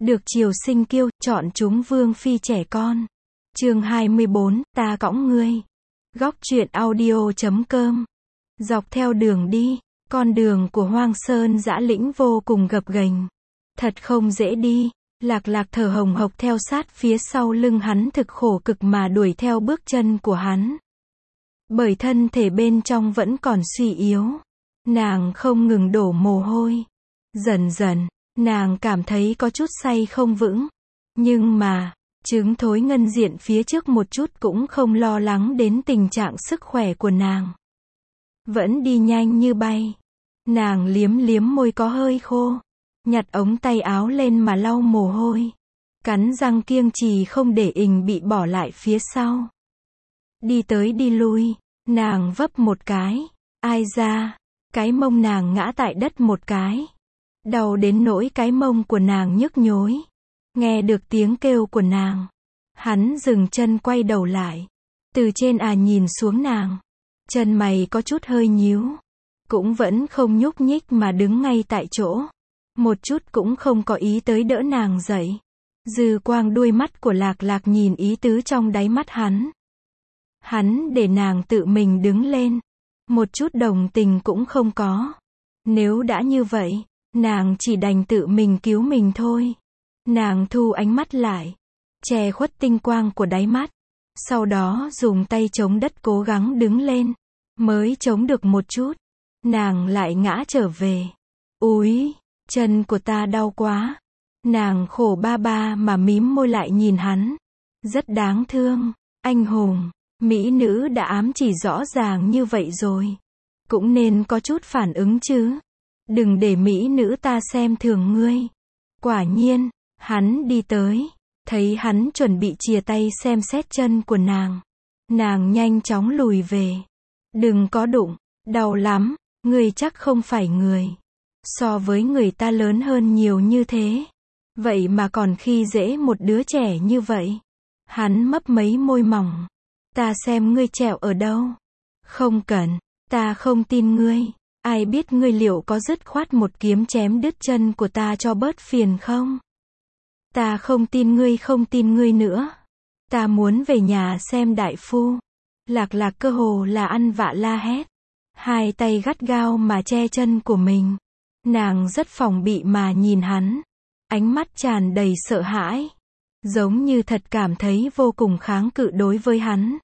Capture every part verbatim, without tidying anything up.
Được triều sinh kiêu, chọn chúng vương phi trẻ con. Chương hai mươi bốn, ta cõng ngươi. Góc truyện audio chấm com. Dọc theo đường đi, con đường của Hoang Sơn dã lĩnh vô cùng gập ghềnh. Thật không dễ đi, Lạc Lạc thở hồng hộc theo sát phía sau lưng hắn thực khổ cực mà đuổi theo bước chân của hắn. Bởi thân thể bên trong vẫn còn suy yếu, nàng không ngừng đổ mồ hôi. Dần dần, nàng cảm thấy có chút say không vững. Nhưng mà, chứng thối ngân diện phía trước một chút cũng không lo lắng đến tình trạng sức khỏe của nàng. Vẫn đi nhanh như bay. Nàng liếm liếm môi có hơi khô, nhặt ống tay áo lên mà lau mồ hôi. Cắn răng kiêng trì không để ình bị bỏ lại phía sau. Đi tới đi lui, nàng vấp một cái. Ai ra, cái mông nàng ngã tại đất một cái. Đau đến nỗi cái mông của nàng nhức nhối. Nghe được tiếng kêu của nàng, hắn dừng chân quay đầu lại. Từ trên à nhìn xuống nàng. Chân mày có chút hơi nhíu. Cũng vẫn không nhúc nhích mà đứng ngay tại chỗ. Một chút cũng không có ý tới đỡ nàng dậy. Dư quang đuôi mắt của Lạc Lạc nhìn ý tứ trong đáy mắt hắn. Hắn để nàng tự mình đứng lên. Một chút đồng tình cũng không có. Nếu đã như vậy, nàng chỉ đành tự mình cứu mình thôi. Nàng thu ánh mắt lại, che khuất tinh quang của đáy mắt. Sau đó dùng tay chống đất cố gắng đứng lên. Mới chống được một chút, nàng lại ngã trở về. Úi, chân của ta đau quá. Nàng khổ ba ba mà mím môi lại nhìn hắn. Rất đáng thương, anh hùng, mỹ nữ đã ám chỉ rõ ràng như vậy rồi. Cũng nên có chút phản ứng chứ. Đừng để mỹ nữ ta xem thường ngươi. Quả nhiên, hắn đi tới. Thấy hắn chuẩn bị chìa tay xem xét chân của nàng. Nàng nhanh chóng lùi về. Đừng có đụng, đau lắm, ngươi chắc không phải người. So với người ta lớn hơn nhiều như thế. Vậy mà còn khi dễ một đứa trẻ như vậy. Hắn mấp mấy môi mỏng. Ta xem ngươi trẹo ở đâu. Không cần, ta không tin ngươi. Ai biết ngươi liệu có dứt khoát một kiếm chém đứt chân của ta cho bớt phiền không? Ta không tin ngươi không tin ngươi nữa. Ta muốn về nhà xem đại phu. Lạc Lạc cơ hồ là ăn vạ la hét. Hai tay gắt gao mà che chân của mình. Nàng rất phòng bị mà nhìn hắn. Ánh mắt tràn đầy sợ hãi. Giống như thật cảm thấy vô cùng kháng cự đối với hắn.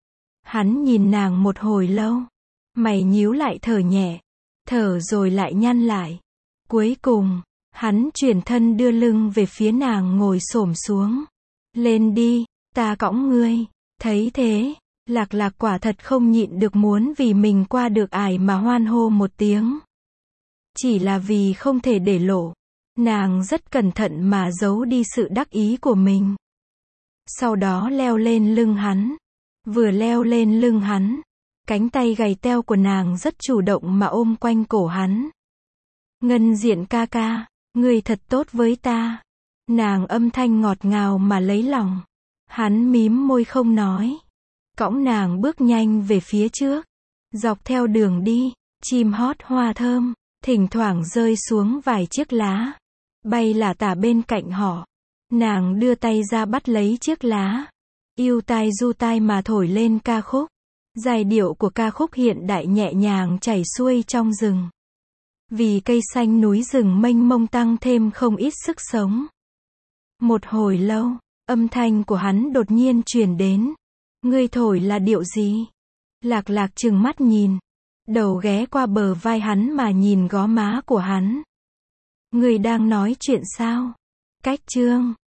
Hắn nhìn nàng một hồi lâu. Mày nhíu lại thở nhẹ. Thở rồi lại nhăn lại. Cuối cùng, hắn chuyển thân đưa lưng về phía nàng ngồi xổm xuống. Lên đi, ta cõng ngươi. Thấy thế, Lạc Lạc quả thật không nhịn được muốn vì mình qua được ải mà hoan hô một tiếng. Chỉ là vì không thể để lộ. Nàng rất cẩn thận mà giấu đi sự đắc ý của mình. Sau đó leo lên lưng hắn. Vừa leo lên lưng hắn, cánh tay gầy teo của nàng rất chủ động mà ôm quanh cổ hắn. Ngân diện ca ca, ngươi thật tốt với ta. Nàng âm thanh ngọt ngào mà lấy lòng. Hắn mím môi không nói. Cõng nàng bước nhanh về phía trước. Dọc theo đường đi, chim hót hoa thơm, thỉnh thoảng rơi xuống vài chiếc lá. Bay lả tả bên cạnh họ. Nàng đưa tay ra bắt lấy chiếc lá. Yêu tai du tai mà thổi lên ca khúc. Giai điệu của ca khúc hiện đại nhẹ nhàng chảy xuôi trong rừng. Vì cây xanh núi rừng mênh mông tăng thêm không ít sức sống. Một hồi lâu, âm thanh của hắn đột nhiên truyền đến. Ngươi thổi là điệu gì? Lạc Lạc trừng mắt nhìn. Đầu ghé qua bờ vai hắn mà nhìn gò má của hắn. Ngươi đang nói chuyện sao? Cách chương